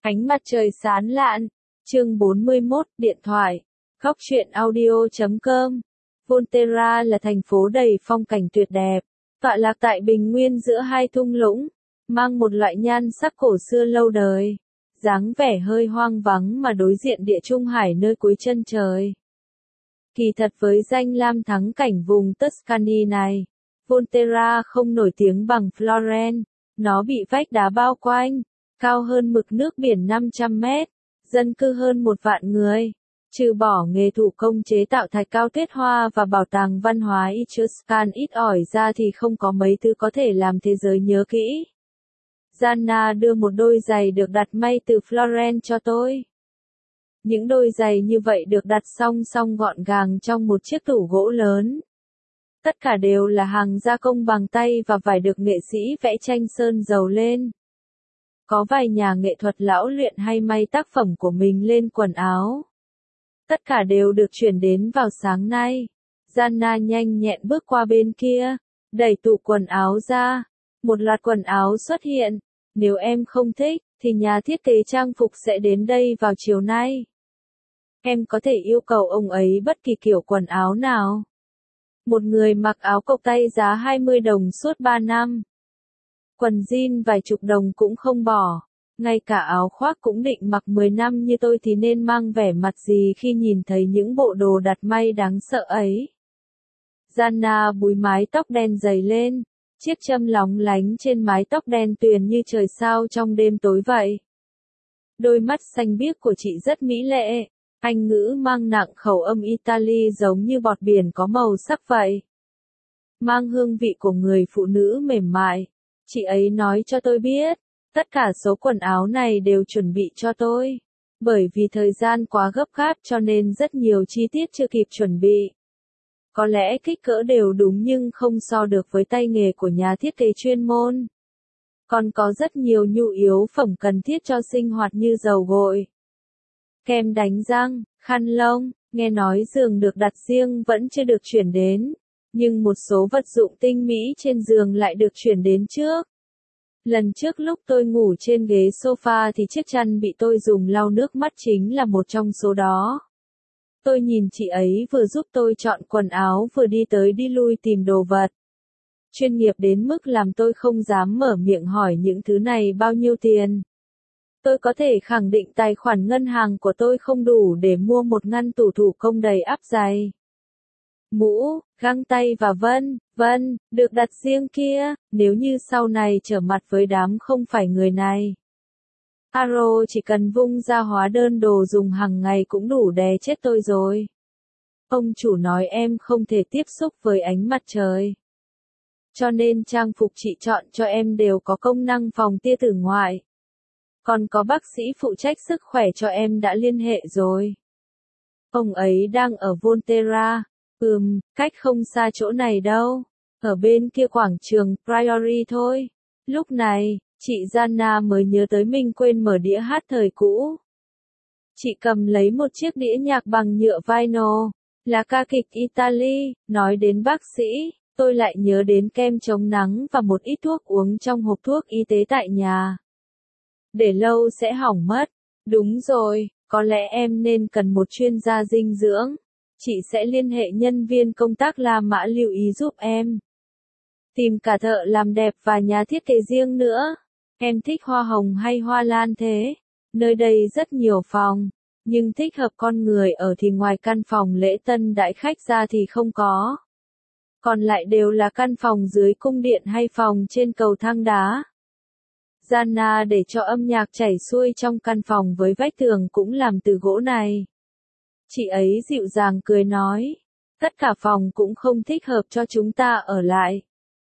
Ánh mặt trời sáng lạn. Chương 41, điện thoại. Góc truyện audio.com. Volterra là thành phố đầy phong cảnh tuyệt đẹp, tọa lạc tại bình nguyên giữa hai thung lũng, mang một loại nhan sắc cổ xưa lâu đời, dáng vẻ hơi hoang vắng mà đối diện địa trung hải nơi cuối chân trời. Kỳ thật với danh lam thắng cảnh vùng Tuscany này, Volterra không nổi tiếng bằng Florence, nó bị vách đá bao quanh, cao hơn mực nước biển 500 mét, dân cư hơn 1 vạn người. Trừ bỏ nghề thủ công chế tạo thạch cao tuyết hoa và bảo tàng văn hóa Etruscan ít ỏi ra thì không có mấy thứ có thể làm thế giới nhớ kỹ. Gianna đưa một đôi giày được đặt may từ Florence cho tôi. Những đôi giày như vậy được đặt song song gọn gàng trong một chiếc tủ gỗ lớn. Tất cả đều là hàng gia công bằng tay và vải được nghệ sĩ vẽ tranh sơn dầu lên. Có vài nhà nghệ thuật lão luyện hay may tác phẩm của mình lên quần áo. Tất cả đều được chuyển đến vào sáng nay. Gianna nhanh nhẹn bước qua bên kia, đẩy tủ quần áo ra. Một loạt quần áo xuất hiện. Nếu em không thích, thì nhà thiết kế trang phục sẽ đến đây vào chiều nay. Em có thể yêu cầu ông ấy bất kỳ kiểu quần áo nào. Một người mặc áo cộc tay giá 20 đồng suốt 3 năm. Quần jean vài chục đồng cũng không bỏ. Ngay cả áo khoác cũng định mặc 10 năm như tôi thì nên mang vẻ mặt gì khi nhìn thấy những bộ đồ đặt may đáng sợ ấy. Gianna búi mái tóc đen dày lên, chiếc châm lóng lánh trên mái tóc đen tuyền như trời sao trong đêm tối vậy. Đôi mắt xanh biếc của chị rất mỹ lệ, Anh ngữ mang nặng khẩu âm Italy giống như bọt biển có màu sắc vậy. Mang hương vị của người phụ nữ mềm mại. Chị ấy nói cho tôi biết, tất cả số quần áo này đều chuẩn bị cho tôi. Bởi vì thời gian quá gấp gáp cho nên rất nhiều chi tiết chưa kịp chuẩn bị. Có lẽ kích cỡ đều đúng nhưng không so được với tay nghề của nhà thiết kế chuyên môn. Còn có rất nhiều nhu yếu phẩm cần thiết cho sinh hoạt như dầu gội, kem đánh răng, khăn lông. Nghe nói giường được đặt riêng vẫn chưa được chuyển đến, nhưng một số vật dụng tinh mỹ trên giường lại được chuyển đến trước. Lần trước lúc tôi ngủ trên ghế sofa thì chiếc chăn bị tôi dùng lau nước mắt chính là một trong số đó. Tôi nhìn chị ấy vừa giúp tôi chọn quần áo vừa đi tới đi lui tìm đồ vật. Chuyên nghiệp đến mức làm tôi không dám mở miệng hỏi những thứ này bao nhiêu tiền. Tôi có thể khẳng định tài khoản ngân hàng của tôi không đủ để mua một ngăn tủ thủ công đầy ắp giày, mũ, găng tay và vân, được đặt riêng kia, nếu như sau này trở mặt với đám không phải người này. Aro chỉ cần vung ra hóa đơn đồ dùng hàng ngày cũng đủ đè chết tôi rồi. Ông chủ nói em không thể tiếp xúc với ánh mặt trời. Cho nên trang phục chị chọn cho em đều có công năng phòng tia tử ngoại. Còn có bác sĩ phụ trách sức khỏe cho em đã liên hệ rồi. Ông ấy đang ở Volterra. Cách không xa chỗ này đâu. Ở bên kia quảng trường Priory thôi. Lúc này, chị Gianna mới nhớ tới mình quên mở đĩa hát thời cũ. Chị cầm lấy một chiếc đĩa nhạc bằng nhựa vinyl, là ca kịch Italy. Nói đến bác sĩ, tôi lại nhớ đến kem chống nắng và một ít thuốc uống trong hộp thuốc y tế tại nhà. Để lâu sẽ hỏng mất. Đúng rồi, có lẽ em nên cần một chuyên gia dinh dưỡng. Chị sẽ liên hệ nhân viên công tác La Mã lưu ý giúp em. Tìm cả thợ làm đẹp và nhà thiết kế riêng nữa. Em thích hoa hồng hay hoa lan thế? Nơi đây rất nhiều phòng, nhưng thích hợp con người ở thì ngoài căn phòng lễ tân đãi khách ra thì không có. Còn lại đều là căn phòng dưới cung điện hay phòng trên cầu thang đá. Gianna để cho âm nhạc chảy xuôi trong căn phòng với vách tường cũng làm từ gỗ này. Chị ấy dịu dàng cười nói, tất cả phòng cũng không thích hợp cho chúng ta ở lại.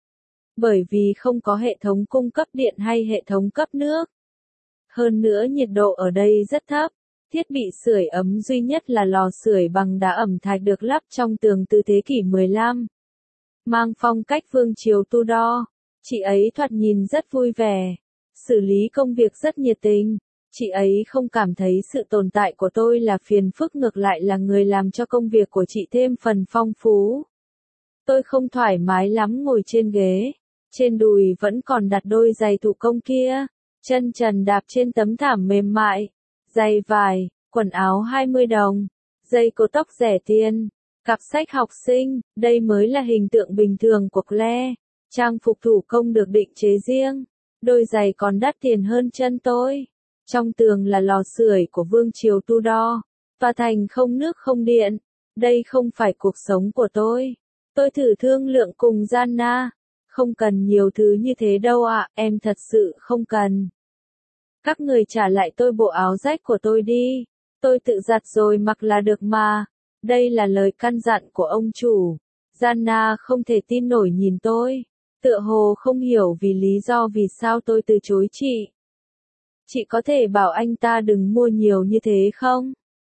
Bởi vì không có hệ thống cung cấp điện hay hệ thống cấp nước. Hơn nữa nhiệt độ ở đây rất thấp, thiết bị sưởi ấm duy nhất là lò sưởi bằng đá ẩm thạch được lắp trong tường từ thế kỷ 15. Mang phong cách vương triều Tudor, chị ấy thoạt nhìn rất vui vẻ. Xử lý công việc rất nhiệt tình, chị ấy không cảm thấy sự tồn tại của tôi là phiền phức, ngược lại là người làm cho công việc của chị thêm phần phong phú. Tôi không thoải mái lắm ngồi trên ghế, trên đùi vẫn còn đặt đôi giày thủ công kia, chân trần đạp trên tấm thảm mềm mại, giày vải, quần áo 20 đồng, dây cột tóc rẻ tiền, cặp sách học sinh, đây mới là hình tượng bình thường của Claire. Trang phục thủ công được định chế riêng, đôi giày còn đắt tiền hơn chân tôi. Trong tường là lò sưởi của vương triều Tudor, tòa thành không nước không điện. Đây không phải cuộc sống của tôi. Tôi thử thương lượng cùng Gianna. Không cần nhiều thứ như thế đâu ạ, em thật sự không cần. Các người trả lại tôi bộ áo rách của tôi đi. Tôi tự giặt rồi mặc là được mà. Đây là lời căn dặn của ông chủ. Gianna không thể tin nổi nhìn tôi. Tựa hồ không hiểu vì lý do vì sao tôi từ chối chị. Chị có thể bảo anh ta đừng mua nhiều như thế không?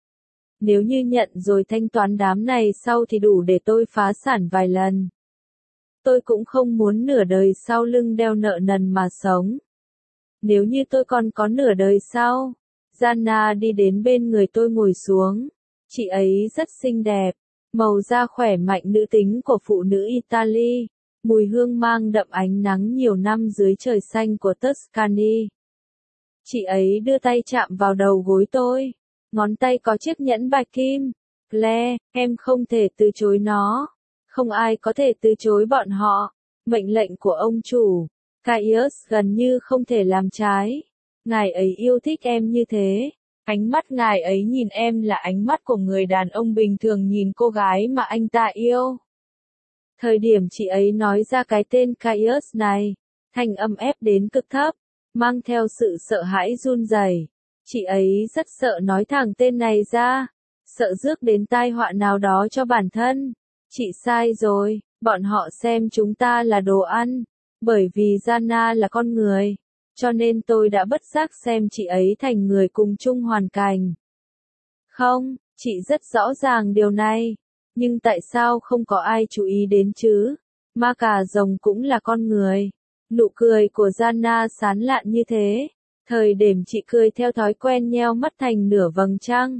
Nếu như nhận rồi thanh toán đám này sau thì đủ để tôi phá sản vài lần. Tôi cũng không muốn nửa đời sau lưng đeo nợ nần mà sống. Nếu như tôi còn có nửa đời sau. Gianna đi đến bên người tôi ngồi xuống. Chị ấy rất xinh đẹp. Màu da khỏe mạnh nữ tính của phụ nữ Italy. Mùi hương mang đậm ánh nắng nhiều năm dưới trời xanh của Tuscany. Chị ấy đưa tay chạm vào đầu gối tôi. Ngón tay có chiếc nhẫn bạch kim. Claire, em không thể từ chối nó. Không ai có thể từ chối bọn họ. Mệnh lệnh của ông chủ. Caius gần như không thể làm trái. Ngài ấy yêu thích em như thế. Ánh mắt ngài ấy nhìn em là ánh mắt của người đàn ông bình thường nhìn cô gái mà anh ta yêu. Thời điểm chị ấy nói ra cái tên Caius này, thanh âm ép đến cực thấp, mang theo sự sợ hãi run rẩy. Chị ấy rất sợ nói thẳng tên này ra, sợ rước đến tai họa nào đó cho bản thân. Chị sai rồi, bọn họ xem chúng ta là đồ ăn, bởi vì Gianna là con người, cho nên tôi đã bất giác xem chị ấy thành người cùng chung hoàn cảnh. Không, chị rất rõ ràng điều này, nhưng tại sao không có ai chú ý đến chứ? Ma cà rồng cũng là con người. Nụ cười của Gianna sán lạn như thế. Thời điểm chị cười theo thói quen nheo mắt thành nửa vầng trăng.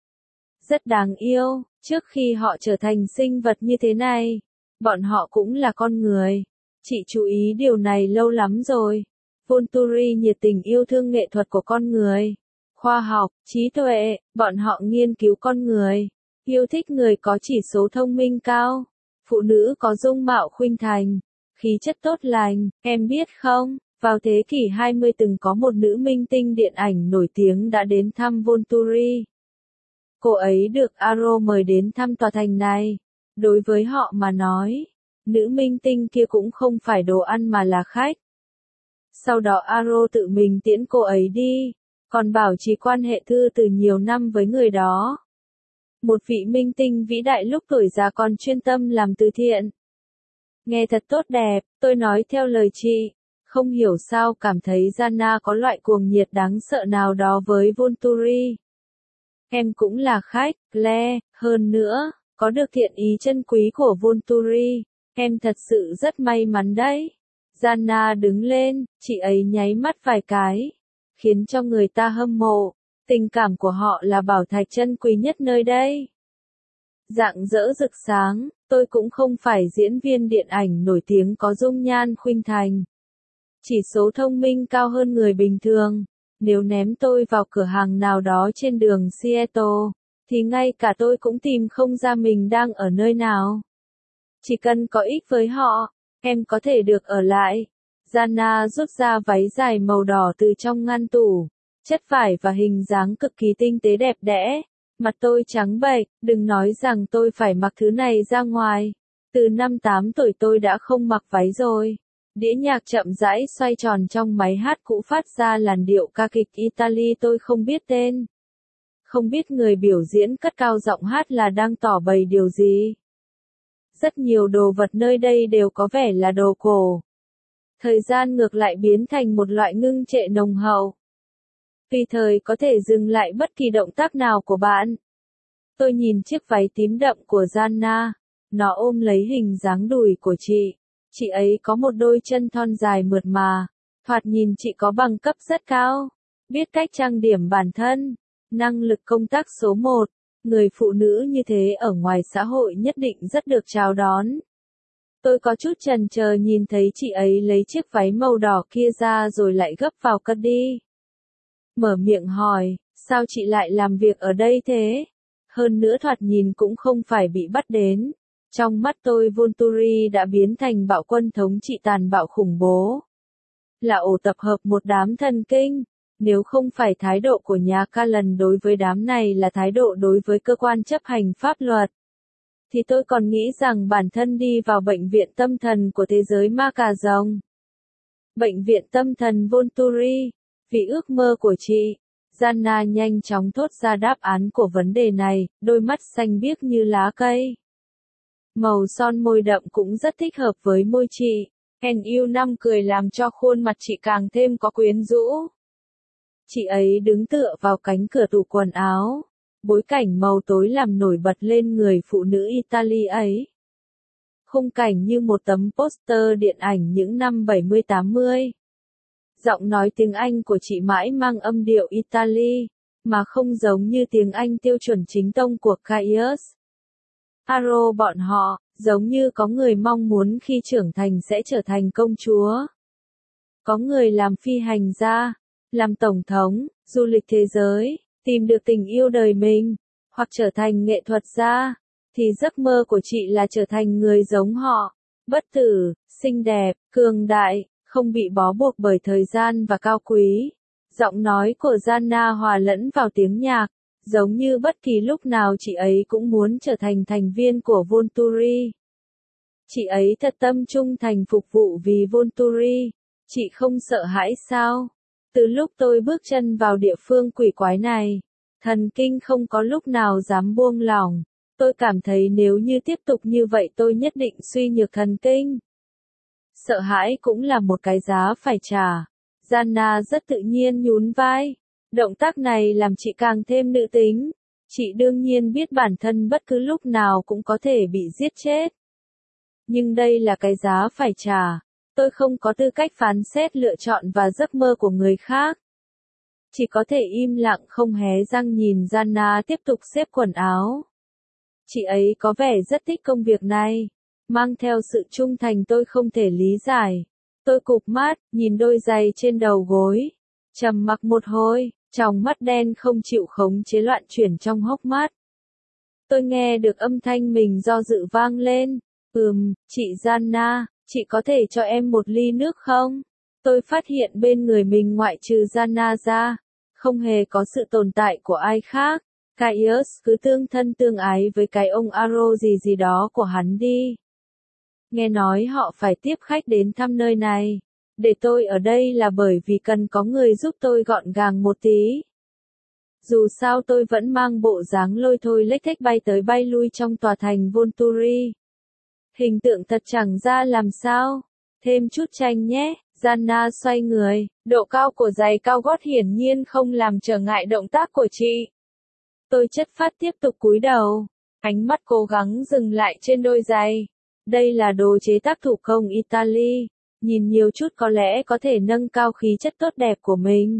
Rất đáng yêu, trước khi họ trở thành sinh vật như thế này, bọn họ cũng là con người. Chị chú ý điều này lâu lắm rồi. Volturi nhiệt tình yêu thương nghệ thuật của con người. Khoa học, trí tuệ, bọn họ nghiên cứu con người. Yêu thích người có chỉ số thông minh cao. Phụ nữ có dung mạo khuynh thành. Khí chất tốt lành, em biết không? Vào thế kỷ 20 từng có một nữ minh tinh điện ảnh nổi tiếng đã đến thăm Volturi. Cô ấy được Aro mời đến thăm tòa thành này. Đối với họ mà nói, nữ minh tinh kia cũng không phải đồ ăn mà là khách. Sau đó Aro tự mình tiễn cô ấy đi, còn bảo trì quan hệ thư từ nhiều năm với người đó. Một vị minh tinh vĩ đại lúc tuổi già còn chuyên tâm làm từ thiện. Nghe thật tốt đẹp, tôi nói theo lời chị. Không hiểu sao cảm thấy Gianna có loại cuồng nhiệt đáng sợ nào đó với Volturi. Em cũng là khách, Claire, hơn nữa, có được thiện ý chân quý của Volturi. Em thật sự rất may mắn đấy. Gianna đứng lên, chị ấy nháy mắt vài cái, khiến cho người ta hâm mộ. Tình cảm của họ là bảo thạch chân quý nhất nơi đây. Rạng rỡ rực sáng, tôi cũng không phải diễn viên điện ảnh nổi tiếng có dung nhan khuynh thành. Chỉ số thông minh cao hơn người bình thường. Nếu ném tôi vào cửa hàng nào đó trên đường Seattle, thì ngay cả tôi cũng tìm không ra mình đang ở nơi nào. Chỉ cần có ích với họ, em có thể được ở lại. Gianna rút ra váy dài màu đỏ từ trong ngăn tủ. Chất vải và hình dáng cực kỳ tinh tế đẹp đẽ. Mặt tôi trắng bệch, đừng nói rằng tôi phải mặc thứ này ra ngoài. Từ năm 8 tuổi tôi đã không mặc váy rồi. Đĩa nhạc chậm rãi xoay tròn trong máy hát cũ phát ra làn điệu ca kịch Italy tôi không biết tên. Không biết người biểu diễn cất cao giọng hát là đang tỏ bày điều gì. Rất nhiều đồ vật nơi đây đều có vẻ là đồ cổ. Thời gian ngược lại biến thành một loại ngưng trệ nồng hậu. Tùy thời có thể dừng lại bất kỳ động tác nào của bạn. Tôi nhìn chiếc váy tím đậm của Gianna. Nó ôm lấy hình dáng đùi của chị. Chị ấy có một đôi chân thon dài mượt mà. Thoạt nhìn chị có bằng cấp rất cao. Biết cách trang điểm bản thân. Năng lực công tác số 1. Người phụ nữ như thế ở ngoài xã hội nhất định rất được chào đón. Tôi có chút chần chờ nhìn thấy chị ấy lấy chiếc váy màu đỏ kia ra rồi lại gấp vào cất đi. Mở miệng hỏi, sao chị lại làm việc ở đây thế? Hơn nữa thoạt nhìn cũng không phải bị bắt đến. Trong mắt tôi Volturi đã biến thành bạo quân thống trị tàn bạo khủng bố. Là ổ tập hợp một đám thần kinh. Nếu không phải thái độ của nhà Callan đối với đám này là thái độ đối với cơ quan chấp hành pháp luật, thì tôi còn nghĩ rằng bản thân đi vào bệnh viện tâm thần của thế giới ma cà rồng. Bệnh viện tâm thần Volturi, vì ước mơ của chị. Gianna nhanh chóng thốt ra đáp án của vấn đề này, đôi mắt xanh biếc như lá cây. Màu son môi đậm cũng rất thích hợp với môi chị. NU5 cười làm cho khuôn mặt chị càng thêm có quyến rũ. Chị ấy đứng tựa vào cánh cửa tủ quần áo. Bối cảnh màu tối làm nổi bật lên người phụ nữ Italy ấy. Khung cảnh như một tấm poster điện ảnh những năm 70-80. Giọng nói tiếng Anh của chị mãi mang âm điệu Italy, mà không giống như tiếng Anh tiêu chuẩn chính tông của Caius. Aro bọn họ, giống như có người mong muốn khi trưởng thành sẽ trở thành công chúa. Có người làm phi hành gia, làm tổng thống, du lịch thế giới, tìm được tình yêu đời mình, hoặc trở thành nghệ thuật gia, thì giấc mơ của chị là trở thành người giống họ, bất tử, xinh đẹp, cường đại, không bị bó buộc bởi thời gian và cao quý. Giọng nói của Gianna hòa lẫn vào tiếng nhạc, giống như bất kỳ lúc nào chị ấy cũng muốn trở thành thành viên của Volturi. Chị ấy thật tâm trung thành phục vụ vì Volturi. Chị không sợ hãi sao? Từ lúc tôi bước chân vào địa phương quỷ quái này, thần kinh không có lúc nào dám buông lỏng. Tôi cảm thấy nếu như tiếp tục như vậy tôi nhất định suy nhược thần kinh. Sợ hãi cũng là một cái giá phải trả. Gianna rất tự nhiên nhún vai. Động tác này làm chị càng thêm nữ tính. Chị đương nhiên biết bản thân bất cứ lúc nào cũng có thể bị giết chết. Nhưng đây là cái giá phải trả. Tôi không có tư cách phán xét lựa chọn và giấc mơ của người khác. Chỉ có thể im lặng không hé răng nhìn Gianna tiếp tục xếp quần áo. Chị ấy có vẻ rất thích công việc này. Mang theo sự trung thành tôi không thể lý giải. Tôi cụp mắt, nhìn đôi giày trên đầu gối. Trầm mặc một hồi, tròng mắt đen không chịu khống chế loạn chuyển trong hốc mắt. Tôi nghe được âm thanh mình do dự vang lên. Chị Gianna, chị có thể cho em một ly nước không? Tôi phát hiện bên người mình ngoại trừ Gianna ra, không hề có sự tồn tại của ai khác. Caius cứ tương thân tương ái với cái ông Aro gì đó của hắn đi. Nghe nói họ phải tiếp khách đến thăm nơi này. Để tôi ở đây là bởi vì cần có người giúp tôi gọn gàng một tí. Dù sao tôi vẫn mang bộ dáng lôi thôi lếch thếch bay tới bay lui trong tòa thành Volturi. Hình tượng thật chẳng ra làm sao. Thêm chút chanh nhé. Gianna xoay người. Độ cao của giày cao gót hiển nhiên không làm trở ngại động tác của chị. Tôi chất phát tiếp tục cúi đầu. Ánh mắt cố gắng dừng lại trên đôi giày. Đây là đồ chế tác thủ công Italy. Nhìn nhiều chút có lẽ có thể nâng cao khí chất tốt đẹp của mình.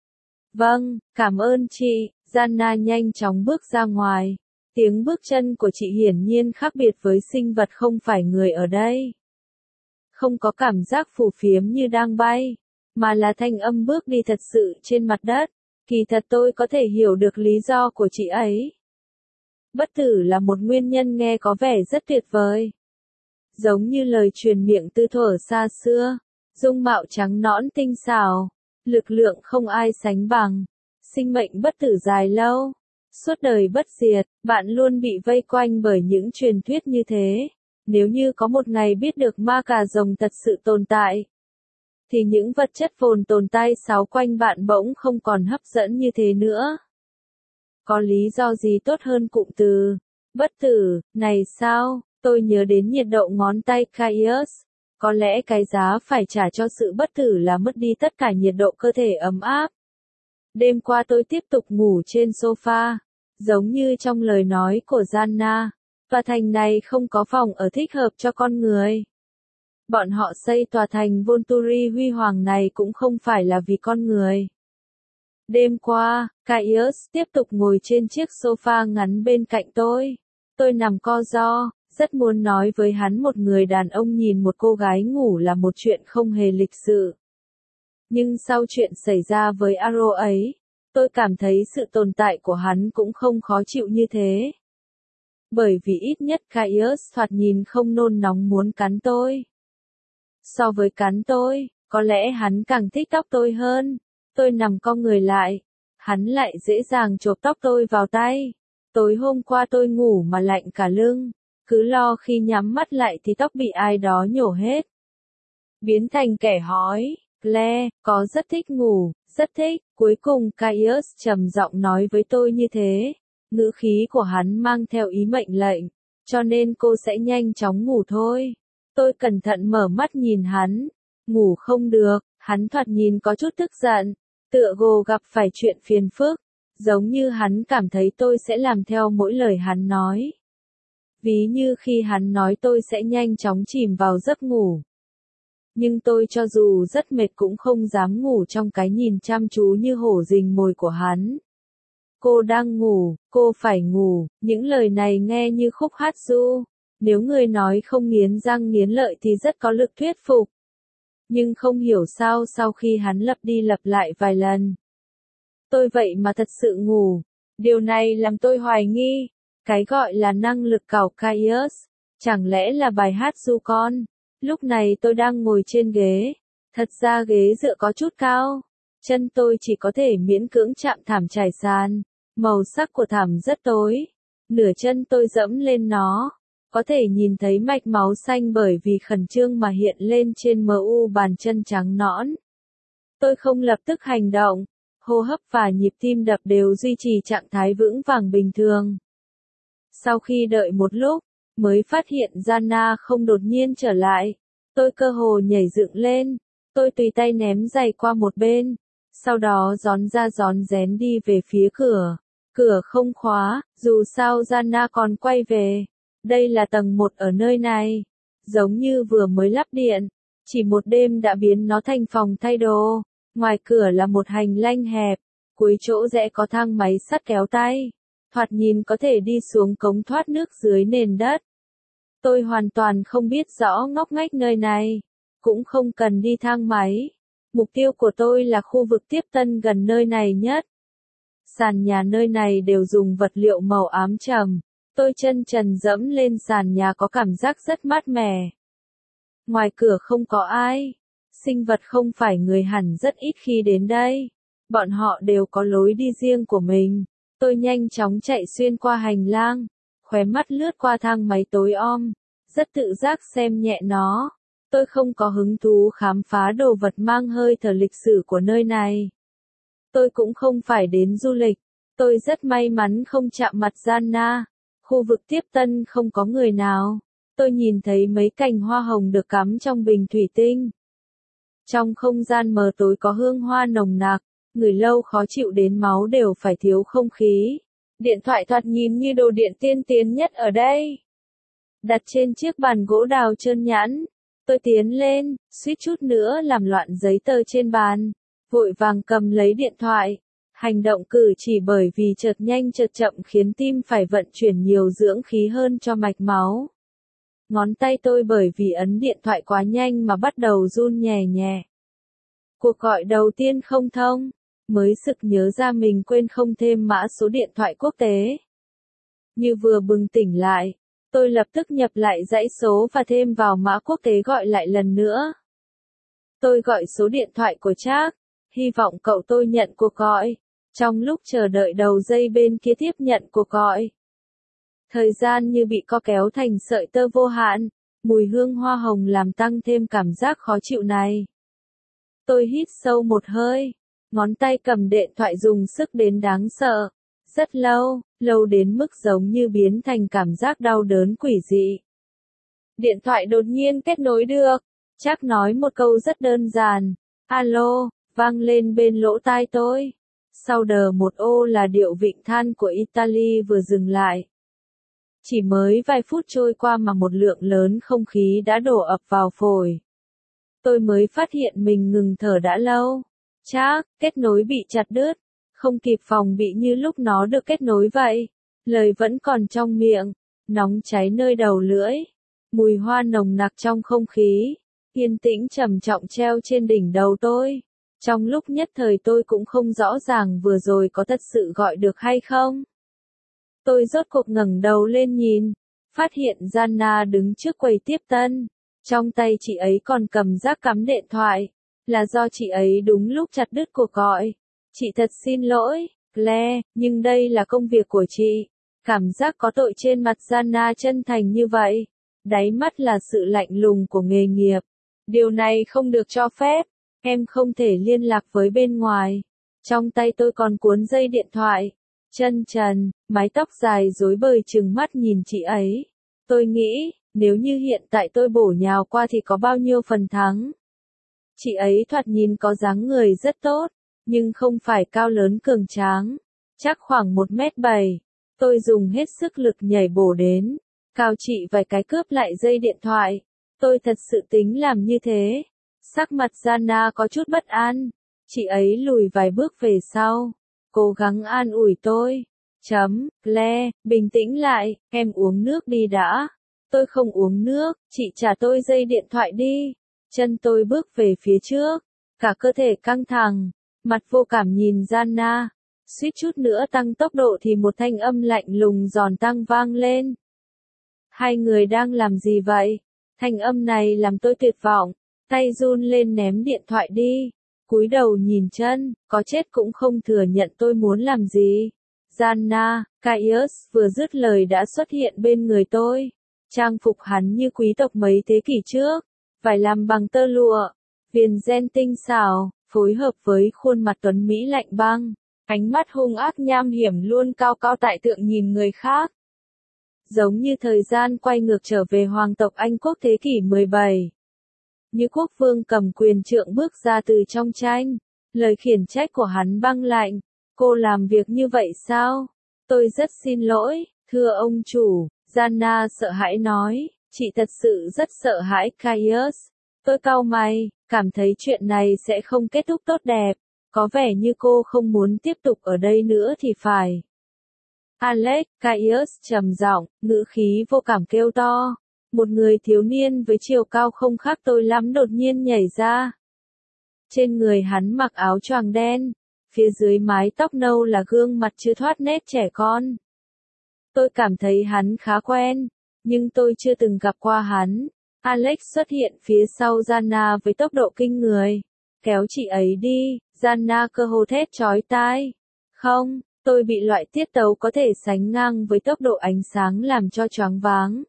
Vâng, cảm ơn chị. Gianna nhanh chóng bước ra ngoài. Tiếng bước chân của chị hiển nhiên khác biệt với sinh vật không phải người ở đây. Không có cảm giác phù phiếm như đang bay, mà là thanh âm bước đi thật sự trên mặt đất. Kỳ thật tôi có thể hiểu được lý do của chị ấy. Bất tử là một nguyên nhân nghe có vẻ rất tuyệt vời. Giống như lời truyền miệng từ thuở xa xưa, dung mạo trắng nõn tinh xảo, lực lượng không ai sánh bằng, sinh mệnh bất tử dài lâu, suốt đời bất diệt, bạn luôn bị vây quanh bởi những truyền thuyết như thế. Nếu như có một ngày biết được ma cà rồng thật sự tồn tại, thì những vật chất vốn tồn tại xáo quanh bạn bỗng không còn hấp dẫn như thế nữa. Có lý do gì tốt hơn cụm từ bất tử này sao? Tôi nhớ đến nhiệt độ ngón tay Caius. Có lẽ cái giá phải trả cho sự bất tử là mất đi tất cả nhiệt độ cơ thể ấm áp. Đêm qua tôi tiếp tục ngủ trên sofa, giống như trong lời nói của Gianna. Tòa thành này không có phòng ở thích hợp cho con người. Bọn họ xây tòa thành Volturi huy hoàng này cũng không phải là vì con người. Đêm qua, Caius tiếp tục ngồi trên chiếc sofa ngắn bên cạnh tôi. Tôi nằm co ro, Rất muốn nói với hắn một người đàn ông nhìn một cô gái ngủ là một chuyện không hề lịch sự. Nhưng sau chuyện xảy ra với Aro ấy, tôi cảm thấy sự tồn tại của hắn cũng không khó chịu như thế. Bởi vì ít nhất Caius thoạt nhìn không nôn nóng muốn cắn tôi. So với cắn tôi, có lẽ hắn càng thích tóc tôi hơn. Tôi nằm co người lại, hắn lại dễ dàng chộp tóc tôi vào tay. Tối hôm qua tôi ngủ mà lạnh cả lưng, cứ lo khi nhắm mắt lại thì tóc bị ai đó nhổ hết. Biến thành kẻ hói, Claire, có rất thích ngủ, rất thích. Cuối cùng Caius trầm giọng nói với tôi như thế. Ngữ khí của hắn mang theo ý mệnh lệnh, cho nên cô sẽ nhanh chóng ngủ thôi. Tôi cẩn thận mở mắt nhìn hắn, ngủ không được, hắn thoạt nhìn có chút tức giận, tựa hồ gặp phải chuyện phiền phức, giống như hắn cảm thấy tôi sẽ làm theo mỗi lời hắn nói. Ví như khi hắn nói tôi sẽ nhanh chóng chìm vào giấc ngủ. Nhưng tôi cho dù rất mệt cũng không dám ngủ trong cái nhìn chăm chú như hổ rình mồi của hắn. Cô đang ngủ, cô phải ngủ, những lời này nghe như khúc hát ru. Nếu người nói không nghiến răng nghiến lợi thì rất có lực thuyết phục. Nhưng không hiểu sao sau khi hắn lặp đi lặp lại vài lần. Tôi vậy mà thật sự ngủ. Điều này làm tôi hoài nghi. Cái gọi là năng lực cào Caius, chẳng lẽ là bài hát ru con. Lúc này tôi đang ngồi trên ghế. Thật ra ghế dựa có chút cao. Chân tôi chỉ có thể miễn cưỡng chạm thảm trải sàn. Màu sắc của thảm rất tối. Nửa chân tôi dẫm lên nó. Có thể nhìn thấy mạch máu xanh bởi vì khẩn trương mà hiện lên trên mu bàn chân trắng nõn. Tôi không lập tức hành động. Hô hấp và nhịp tim đập đều duy trì trạng thái vững vàng bình thường. Sau khi đợi một lúc, mới phát hiện Jana không đột nhiên trở lại. Tôi cơ hồ nhảy dựng lên. Tôi tùy tay ném giày qua một bên. Sau đó rón ra rón rén đi về phía cửa. Cửa không khóa, dù sao Jana còn quay về. Đây là tầng 1 ở nơi này. Giống như vừa mới lắp điện. Chỉ một đêm đã biến nó thành phòng thay đồ. Ngoài cửa là một hành lang hẹp. Cuối chỗ rẽ có thang máy sắt kéo tay. Thoạt nhìn có thể đi xuống cống thoát nước dưới nền đất. Tôi hoàn toàn không biết rõ ngóc ngách nơi này. Cũng không cần đi thang máy. Mục tiêu của tôi là khu vực tiếp tân gần nơi này nhất. Sàn nhà nơi này đều dùng vật liệu màu ám trầm. Tôi chân trần dẫm lên sàn nhà có cảm giác rất mát mẻ. Ngoài cửa không có ai. Sinh vật không phải người hẳn rất ít khi đến đây. Bọn họ đều có lối đi riêng của mình. Tôi nhanh chóng chạy xuyên qua hành lang. Khóe mắt lướt qua thang máy tối om. Rất tự giác xem nhẹ nó. Tôi không có hứng thú khám phá đồ vật mang hơi thở lịch sử của nơi này. Tôi cũng không phải đến du lịch. Tôi rất may mắn không chạm mặt Jana. Khu vực tiếp tân không có người nào. Tôi nhìn thấy mấy cành hoa hồng được cắm trong bình thủy tinh. Trong không gian mờ tối có hương hoa nồng nặc. Người lâu khó chịu đến máu đều phải thiếu không khí. Điện thoại thoạt nhìn như đồ điện tiên tiến nhất ở đây. Đặt trên chiếc bàn gỗ đào trơn nhẵn. Tôi tiến lên, suýt chút nữa làm loạn giấy tờ trên bàn. Vội vàng cầm lấy điện thoại. Hành động cử chỉ bởi vì chợt nhanh chợt chậm khiến tim phải vận chuyển nhiều dưỡng khí hơn cho mạch máu. Ngón tay tôi bởi vì ấn điện thoại quá nhanh mà bắt đầu run nhẹ nhẹ. Cuộc gọi đầu tiên không thông. Mới sực nhớ ra mình quên không thêm mã số điện thoại quốc tế. Như vừa bừng tỉnh lại, tôi lập tức nhập lại dãy số và thêm vào mã quốc tế gọi lại lần nữa. Tôi gọi số điện thoại của Trác, hy vọng cậu tôi nhận cuộc gọi. Trong lúc chờ đợi đầu dây bên kia tiếp nhận cuộc gọi. Thời gian như bị co kéo thành sợi tơ vô hạn, mùi hương hoa hồng làm tăng thêm cảm giác khó chịu này. Tôi hít sâu một hơi. Ngón tay cầm điện thoại dùng sức đến đáng sợ. Rất lâu, lâu đến mức giống như biến thành cảm giác đau đớn quỷ dị. Điện thoại đột nhiên kết nối được. Trác nói một câu rất đơn giản. Alo, vang lên bên lỗ tai tôi. Sau đờ một ô là điệu vịnh than của Italy vừa dừng lại. Chỉ mới vài phút trôi qua mà một lượng lớn không khí đã đổ ập vào phổi. Tôi mới phát hiện mình ngừng thở đã lâu. Trác, kết nối bị chặt đứt. Không kịp phòng bị như lúc nó được kết nối vậy. Lời vẫn còn trong miệng. nóng cháy nơi đầu lưỡi, mùi hoa nồng nặc trong không khí, yên tĩnh trầm trọng treo trên đỉnh đầu tôi. Trong lúc nhất thời tôi cũng không rõ ràng vừa rồi có thật sự gọi được hay không. Tôi rốt cuộc ngẩng đầu lên nhìn, phát hiện Gianna đứng trước quầy tiếp tân. Trong tay chị ấy còn cầm rác cắm điện thoại, là do chị ấy đúng lúc chặt đứt cuộc gọi. Chị thật xin lỗi, Claire, nhưng đây là công việc của chị. Cảm giác có tội trên mặt Gianna chân thành như vậy. Đáy mắt là sự lạnh lùng của nghề nghiệp. Điều này không được cho phép. Em không thể liên lạc với bên ngoài. Trong tay tôi còn cuốn dây điện thoại. Chân trần, mái tóc dài rối bời trừng mắt nhìn chị ấy. Tôi nghĩ, nếu như hiện tại tôi bổ nhào qua thì có bao nhiêu phần thắng. Chị ấy thoạt nhìn có dáng người rất tốt, nhưng không phải cao lớn cường tráng. Chắc khoảng 1m7. Tôi dùng hết sức lực nhảy bổ đến. Cao chị vài cái cướp lại dây điện thoại. Tôi thật sự tính làm như thế. Sắc mặt Gianna có chút bất an. Chị ấy lùi vài bước về sau. Cố gắng an ủi tôi. Claire, bình tĩnh lại, em uống nước đi đã. Tôi không uống nước, chị trả tôi dây điện thoại đi. Chân tôi bước về phía trước. Cả cơ thể căng thẳng. Mặt vô cảm nhìn Gianna. Suýt chút nữa tăng tốc độ thì một thanh âm lạnh lùng giòn tăng vang lên. Hai người đang làm gì vậy? Thanh âm này làm tôi tuyệt vọng. Tay run lên ném điện thoại đi. Cúi đầu nhìn chân, có chết cũng không thừa nhận tôi muốn làm gì. Gianna, Caius vừa dứt lời đã xuất hiện bên người tôi. Trang phục hắn như quý tộc mấy thế kỷ trước. Vải làm bằng tơ lụa. Viền ren tinh xảo, phối hợp với khuôn mặt tuấn Mỹ lạnh băng. Ánh mắt hung ác nham hiểm luôn cao cao tại thượng nhìn người khác. Giống như thời gian quay ngược trở về hoàng tộc Anh quốc thế kỷ 17. Như quốc vương cầm quyền trượng bước ra từ trong tranh. Lời khiển trách của hắn băng lạnh. Cô làm việc như vậy sao? Tôi rất xin lỗi, thưa ông chủ. Gianna sợ hãi nói. Chị thật sự rất sợ hãi Caius. Tôi cau mày, cảm thấy chuyện này sẽ không kết thúc tốt đẹp. Có vẻ như cô không muốn tiếp tục ở đây nữa thì phải. Alex, Caius trầm giọng, ngữ khí vô cảm kêu to. Một người thiếu niên với chiều cao không khác tôi lắm đột nhiên nhảy ra. Trên người hắn mặc áo choàng đen, phía dưới mái tóc nâu là gương mặt chưa thoát nét trẻ con. Tôi cảm thấy hắn khá quen, nhưng tôi chưa từng gặp qua hắn. Alex xuất hiện phía sau Gianna với tốc độ kinh người. Kéo chị ấy đi, Gianna cơ hồ thét chói tai. Không, tôi bị loại tiết tấu có thể sánh ngang với tốc độ ánh sáng làm cho choáng váng.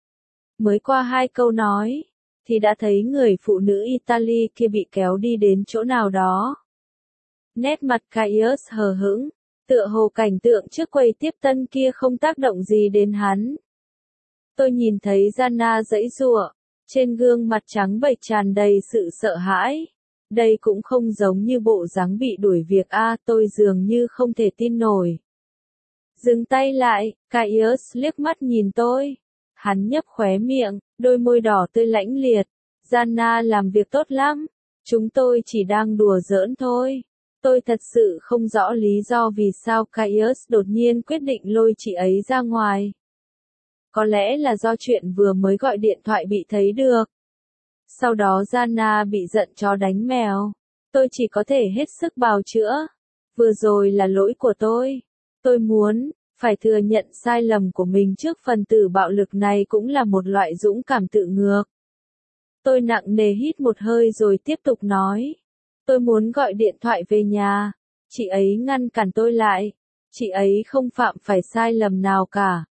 Mới qua 2 câu nói, thì đã thấy người phụ nữ Italy kia bị kéo đi đến chỗ nào đó. Nét mặt Caius hờ hững, tựa hồ cảnh tượng trước quầy tiếp tân kia không tác động gì đến hắn. Tôi nhìn thấy Gianna giãy giụa, trên gương mặt trắng bệch tràn đầy sự sợ hãi. Đây cũng không giống như bộ dáng bị đuổi việc tôi dường như không thể tin nổi. Dừng tay lại, Caius liếc mắt nhìn tôi. Hắn nhấp khóe miệng, đôi môi đỏ tươi lãnh liệt. Gianna làm việc tốt lắm. Chúng tôi chỉ đang đùa giỡn thôi. Tôi thật sự không rõ lý do vì sao Caius đột nhiên quyết định lôi chị ấy ra ngoài. Có lẽ là do chuyện vừa mới gọi điện thoại bị thấy được. Sau đó Gianna bị giận chó đánh mèo. Tôi chỉ có thể hết sức bào chữa. Vừa rồi là lỗi của tôi. Tôi muốn phải thừa nhận sai lầm của mình trước phần tử bạo lực này cũng là một loại dũng cảm tự ngược. Tôi nặng nề hít một hơi rồi tiếp tục nói. Tôi muốn gọi điện thoại về nhà. Chị ấy ngăn cản tôi lại. Chị ấy không phạm phải sai lầm nào cả.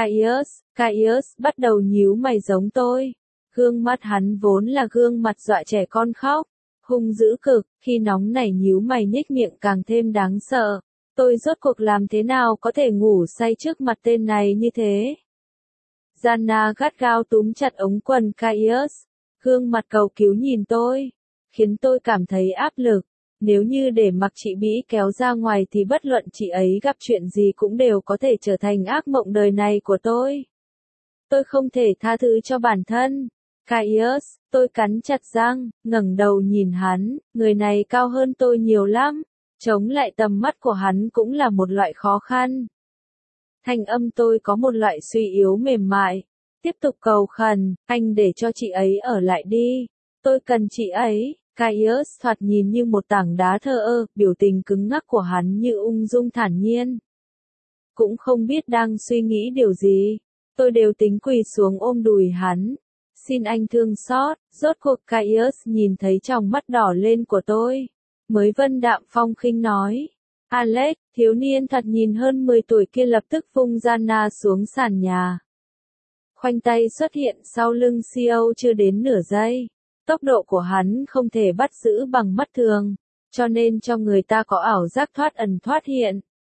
Caius bắt đầu nhíu mày giống tôi. Gương mắt hắn vốn là gương mặt dọa trẻ con khóc. Hung dữ cực, khi nóng nảy nhíu mày nhếch miệng càng thêm đáng sợ. Tôi rốt cuộc làm thế nào có thể ngủ say trước mặt tên này như thế? Gianna gắt gao túm chặt ống quần Caius. Gương mặt cầu cứu nhìn tôi. Khiến tôi cảm thấy áp lực. Nếu như để mặc chị Bĩ kéo ra ngoài thì bất luận chị ấy gặp chuyện gì cũng đều có thể trở thành ác mộng đời này của tôi. Tôi không thể tha thứ cho bản thân. Caius, tôi cắn chặt răng, ngẩng đầu nhìn hắn, người này cao hơn tôi nhiều lắm. Chống lại tầm mắt của hắn cũng là một loại khó khăn. Thanh âm tôi có một loại suy yếu mềm mại. Tiếp tục cầu khẩn, anh để cho chị ấy ở lại đi. Tôi cần chị ấy. Caius thoạt nhìn như một tảng đá thờ ơ, biểu tình cứng ngắc của hắn như ung dung thản nhiên. Cũng không biết đang suy nghĩ điều gì. Tôi đều tính quỳ xuống ôm đùi hắn. Xin anh thương xót. Rốt cuộc Caius nhìn thấy tròng mắt đỏ lên của tôi. Mới vân đạm phong khinh nói. Alex, thiếu niên thật nhìn hơn 10 tuổi kia lập tức vung Gianna xuống sàn nhà. Khoanh tay xuất hiện sau lưng CEO chưa đến nửa giây. Tốc độ của hắn không thể bắt giữ bằng mắt thường, cho nên cho người ta có ảo giác thoát ẩn thoát hiện.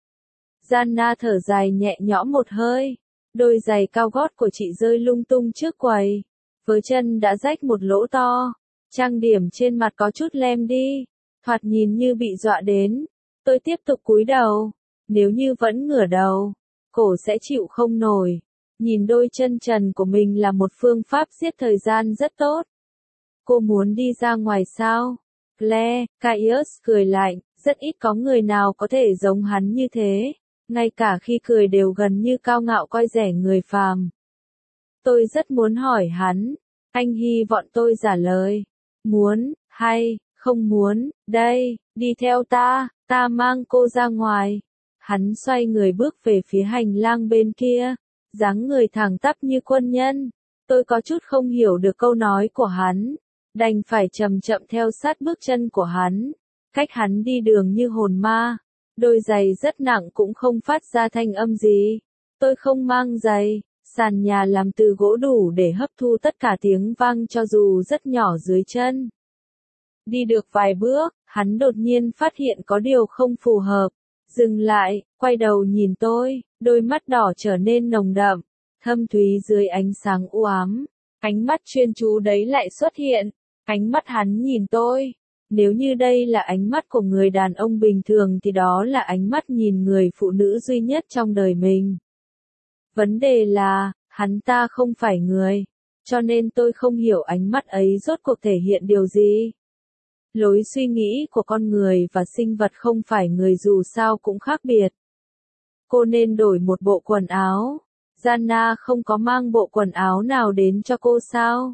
Gianna thở dài nhẹ nhõm một hơi. Đôi giày cao gót của chị rơi lung tung trước quầy. Vớ chân đã rách một lỗ to. Trang điểm trên mặt có chút lem đi. Thoạt nhìn như bị dọa đến. Tôi tiếp tục cúi đầu. Nếu như vẫn ngửa đầu, cổ sẽ chịu không nổi. Nhìn đôi chân trần của mình là một phương pháp giết thời gian rất tốt. Cô muốn đi ra ngoài sao? Claire, Caius cười lạnh, rất ít có người nào có thể giống hắn như thế. Ngay cả khi cười đều gần như cao ngạo coi rẻ người phàm. Tôi rất muốn hỏi hắn. Anh hy vọng tôi trả lời. Muốn, hay, không muốn, đây, đi theo ta, ta mang cô ra ngoài. Hắn xoay người bước về phía hành lang bên kia. Dáng người thẳng tắp như quân nhân. Tôi có chút không hiểu được câu nói của hắn. Đành phải chậm chậm theo sát bước chân của hắn. Cách hắn đi đường như hồn ma. Đôi giày rất nặng cũng không phát ra thanh âm gì. Tôi không mang giày. Sàn nhà làm từ gỗ đủ để hấp thu tất cả tiếng vang cho dù rất nhỏ dưới chân. Đi được vài bước, hắn đột nhiên phát hiện có điều không phù hợp. Dừng lại, quay đầu nhìn tôi, đôi mắt đỏ trở nên nồng đậm, thâm thúy dưới ánh sáng u ám. Ánh mắt chuyên chú đấy lại xuất hiện. Ánh mắt hắn nhìn tôi. Nếu như đây là ánh mắt của người đàn ông bình thường thì đó là ánh mắt nhìn người phụ nữ duy nhất trong đời mình. Vấn đề là, hắn ta không phải người. Cho nên tôi không hiểu ánh mắt ấy rốt cuộc thể hiện điều gì. Lối suy nghĩ của con người và sinh vật không phải người dù sao cũng khác biệt. Cô nên đổi một bộ quần áo. Gianna không có mang bộ quần áo nào đến cho cô sao?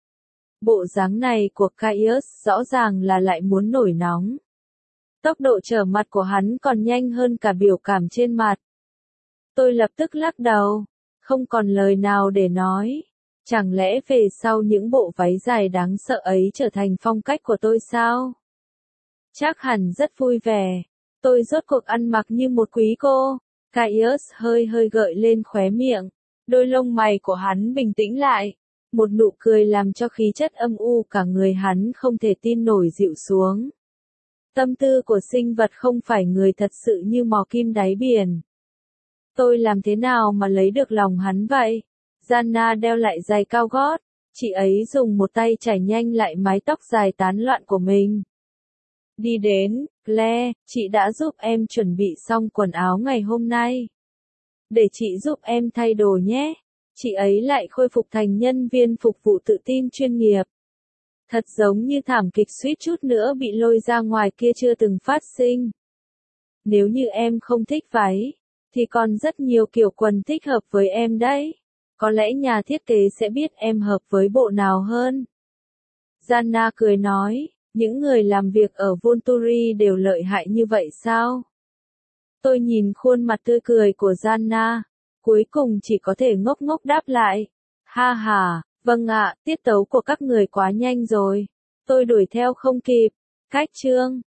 Bộ dáng này của Caius rõ ràng là lại muốn nổi nóng. Tốc độ trở mặt của hắn còn nhanh hơn cả biểu cảm trên mặt. Tôi lập tức lắc đầu, không còn lời nào để nói. Chẳng lẽ về sau những bộ váy dài đáng sợ ấy trở thành phong cách của tôi sao? Chắc hẳn rất vui vẻ. Tôi rốt cuộc ăn mặc như một quý cô. Caius hơi gợi lên khóe miệng. Đôi lông mày của hắn bình tĩnh lại. Một nụ cười làm cho khí chất âm u cả người hắn không thể tin nổi dịu xuống. Tâm tư của sinh vật không phải người thật sự như mò kim đáy biển. Tôi làm thế nào mà lấy được lòng hắn vậy? Gianna đeo lại giày cao gót. Chị ấy dùng một tay chải nhanh lại mái tóc dài tán loạn của mình. Đi đến, Claire, chị đã giúp em chuẩn bị xong quần áo ngày hôm nay. Để chị giúp em thay đồ nhé. Chị ấy lại khôi phục thành nhân viên phục vụ tự tin chuyên nghiệp. Thật giống như thảm kịch suýt chút nữa bị lôi ra ngoài kia chưa từng phát sinh. Nếu như em không thích váy, thì còn rất nhiều kiểu quần thích hợp với em đấy. Có lẽ nhà thiết kế sẽ biết em hợp với bộ nào hơn. Gianna cười nói, những người làm việc ở Volturi đều lợi hại như vậy sao? Tôi nhìn khuôn mặt tươi cười của Gianna, cuối cùng chỉ có thể ngốc ngốc đáp lại. Ha ha, vâng ạ, tiết tấu của các người quá nhanh rồi. Tôi đuổi theo không kịp. Cách chương